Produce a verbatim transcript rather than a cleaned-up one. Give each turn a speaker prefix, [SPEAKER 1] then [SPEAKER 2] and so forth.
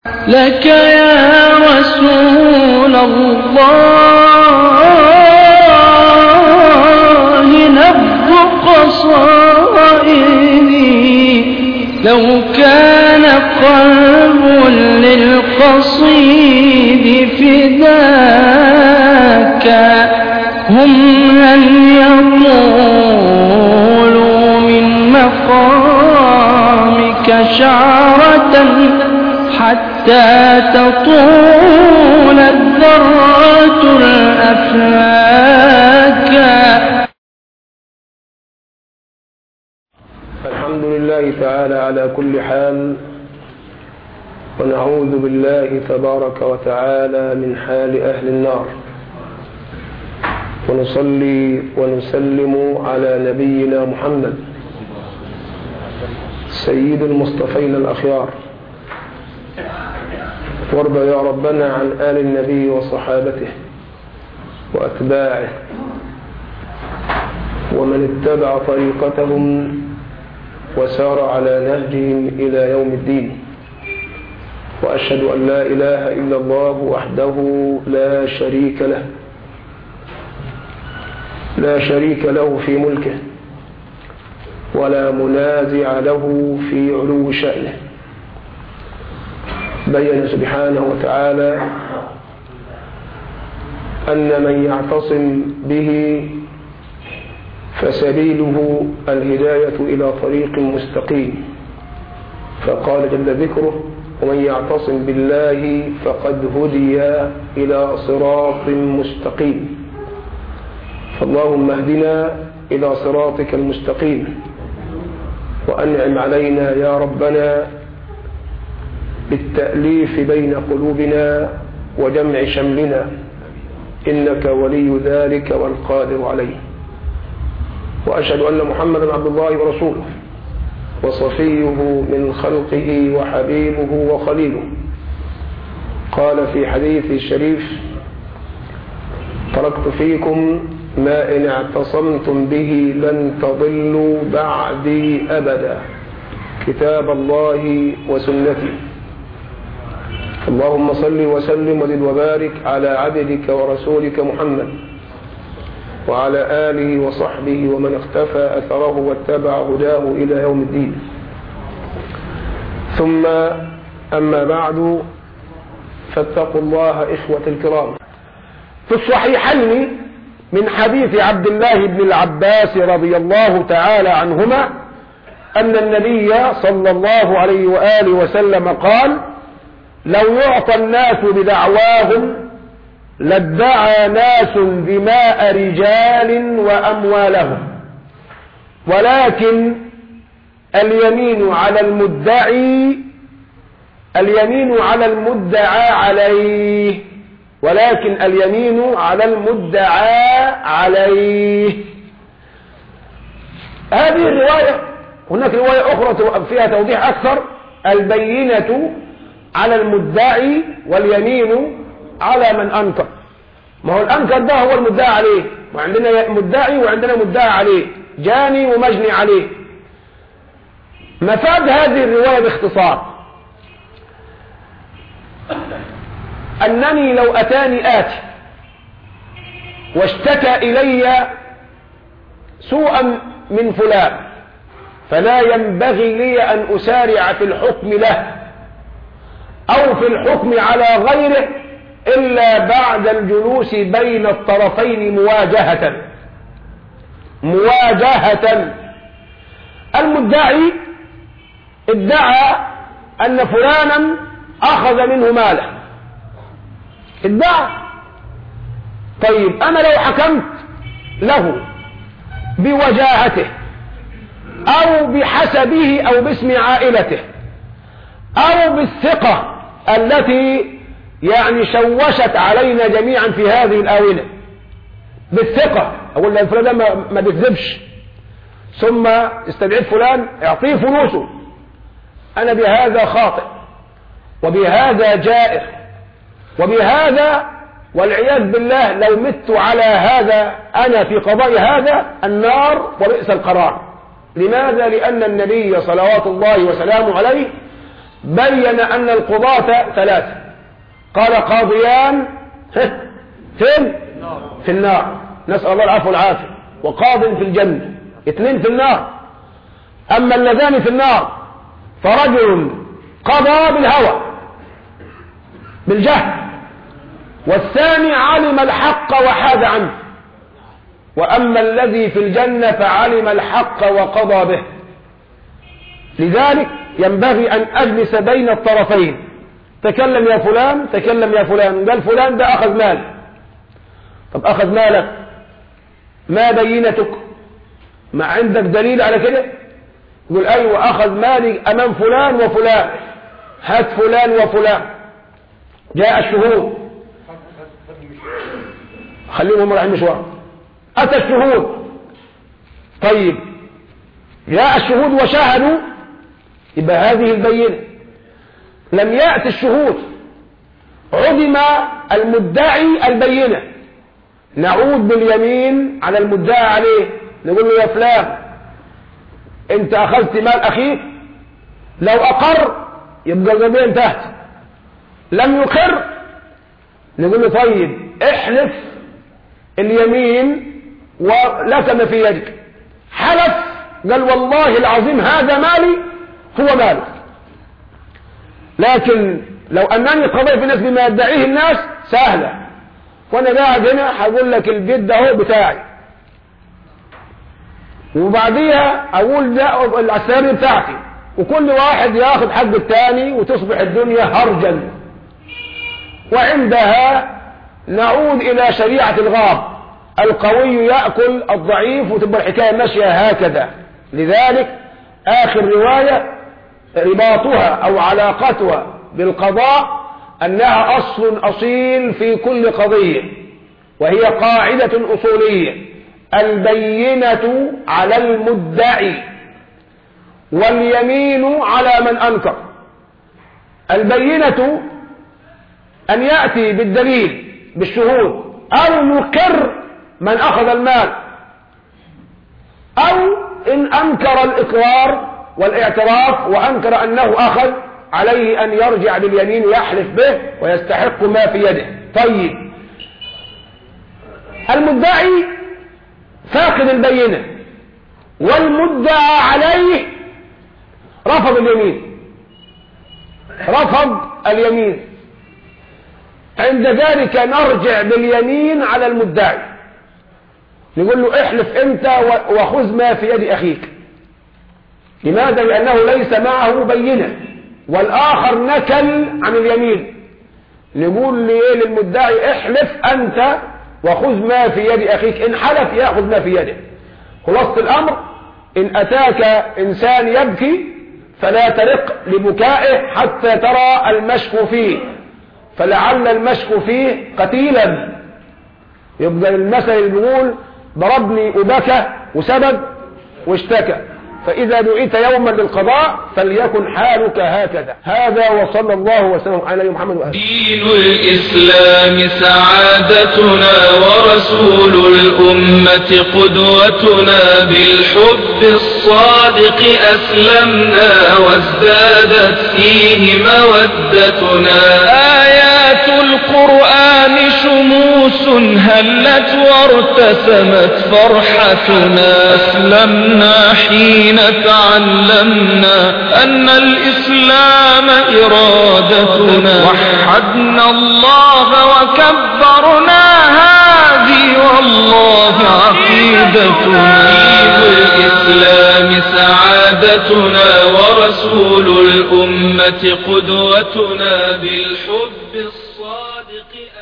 [SPEAKER 1] لك يا رسول الله نبض قصائدي، لو كان قلب للقصيد فداك هم لن يطولوا من مقامك شعرة حتى تطول الذرات الأفلاك.
[SPEAKER 2] الحمد لله تعالى على كل حال، ونعوذ بالله تبارك وتعالى من حال أهل النار، ونصلي ونسلم على نبينا محمد سيد المصطفين الأخيار، وارض يا ربنا عن آل النبي وصحابته وأتباعه ومن اتبع طريقتهم وسار على نهجهم إلى يوم الدين. وأشهد أن لا إله إلا الله وحده لا شريك له لا شريك له في ملكه، ولا منازع له في علو شأنه. بين سبحانه وتعالى أن من يعتصم به فسبيله الهداية إلى طريق مستقيم، فقال جل ذكره: ومن يعتصم بالله فقد هدي إلى صراط مستقيم. فاللهم اهدنا إلى صراطك المستقيم، وأنعم علينا يا ربنا بالتأليف بين قلوبنا وجمع شملنا، إنك ولي ذلك والقادر عليه. وأشهد أن محمدا عبد الله ورسوله وصفيه من خلقه وحبيبه وخليله. قال في حديث الشريف: تركت فيكم ما إن اعتصمتم به لن تضلوا بعدي أبدا، كتاب الله وسنتي. اللهم صل وسلم وزد وبارك على عبدك ورسولك محمد وعلى آله وصحبه ومن اختفى أثره واتبع هداه إلى يوم الدين. ثم أما بعد، فاتقوا الله إخوة الكرام. في الصحيحين من حديث عبد الله بن العباس رضي الله تعالى عنهما أن النبي صلى الله عليه وآله وسلم قال: لو يعطى الناس بدعواهم لادعى ناس دماء رجال وأموالهم، ولكن اليمين على المدعي اليمين على المدعى عليه ولكن اليمين على المدعى عليه. هذه الرواية، هناك رواية أخرى فيها توضيح أكثر: البينة على المدعي واليمين على من أنكر. ما هو الأنكر ده هو المدعى عليه، وعندنا مدعي وعندنا مدعى عليه، جاني ومجني عليه. مفاد هذه الرواية باختصار أنني لو أتاني آتي واشتكى إلي سوءا من فلان، فلا ينبغي لي أن أسارع في الحكم له أو في الحكم على غيره إلا بعد الجلوس بين الطرفين مواجهة مواجهة المدعي ادعى أن فلانا أخذ منه ماله، ادعى. طيب أنا لو حكمت له بوجاهته أو بحسبه أو باسم عائلته أو بالثقة التي يعني شوشت علينا جميعا في هذه الآونة، بالثقة، أقول له فلان ما, ما بيكذبش، ثم استدعيت فلان اعطيه فلوسه، أنا بهذا خاطئ وبهذا جائر وبهذا والعياذ بالله لو مت على هذا أنا في قضاء هذا النار وبئس القرار. لماذا؟ لأن النبي صلوات الله وسلامه عليه بين أن القضاة ثلاثة. قال قاضيان فين؟ في النار، نسأل الله العفو والعافية، وقاض في الجنة، اثنين في النار. أما اللذان في النار فرجل قضى بالهوى بالجهل، والثاني علم الحق وحاد عنه. وأما الذي في الجنة فعلم الحق وقضى به. لذلك ينبغي أن أجلس بين الطرفين. تكلم يا فلان، تكلم يا فلان، قال فلان ده أخذ مال. طب أخذ مالك، ما بينتك؟ ما عندك دليل على كده؟ يقول أيوة أخذ مالي أمام فلان وفلان، هات فلان وفلان، جاء الشهود، خليهم رايحين مشوار، أتى الشهود. طيب جاء الشهود وشاهدوا، يبقى هذه البينة. لم يأتي الشهود، عدم المدعي البينة، نعود باليمين على المدعي عليه، نقول له يا فلان انت اخذت مال اخيك، لو اقر يبقى القضية انتهت، لم يقر نقول له طيب احلف اليمين ولك ما في يدك. حلف قال والله العظيم هذا مالي، هو مالك. لكن لو انني قضيت في الناس بما يدعيه الناس سهلة، وانا قاعد هنا هقول لك البيت ده هو بتاعي، وبعديها اقول ده الاسرار بتاعتي، وكل واحد ياخذ حق الثاني وتصبح الدنيا هرجا. وعندها نعود الى شريعة الغاب، القوي يأكل الضعيف، وتبقى الحكاية ماشية هكذا. لذلك اخر رواية رباطها او علاقتها بالقضاء انها اصل اصيل في كل قضية، وهي قاعدة اصولية: البينة على المدعي واليمين على من انكر. البينة ان يأتي بالدليل بالشهود، او يقر من اخذ المال، او ان انكر الاقرار والاعتراف وانكر انه اخذ، عليه ان يرجع باليمين ويحلف به ويستحق ما في يده. طيب المدعي فاقد البينة والمدعى عليه رفض اليمين، رفض اليمين، عند ذلك نرجع باليمين على المدعي، نقول له احلف انت وخذ ما في يد اخيك. لماذا؟ لانه ليس معه بينة والاخر نكل عن اليمين. نقول ليه للمدعي احلف انت وخذ ما في يد اخيك، ان حلف ياخذ ما في يده. خلاصة الامر: ان اتاك انسان يبكي فلا ترق لبكائه حتى ترى المشك فيه، فلعل المشك فيه قتيلا. يبقى المثل اللي بيقول ضربني وبكى وسبب واشتكى، فإذا دعيت يوما للقضاء فليكن حالك هكذا. هذا وصلى الله وسلم على نبينا محمد وآله.
[SPEAKER 3] دين الإسلام سعادتنا ورسول الأمة قدوتنا، بالحب الصادق أسلمنا وازدادت فيه مودتنا. آيات القرآن شموس هلت وارتسمت فرحتنا، أسلمنا حين تعلمنا أن الإسلام إرادتنا، وحدنا الله وكبرنا هذه والله عقيدتنا. دين الإسلام سعادتنا ورسول الأمة قدوتنا، بالحب الصادق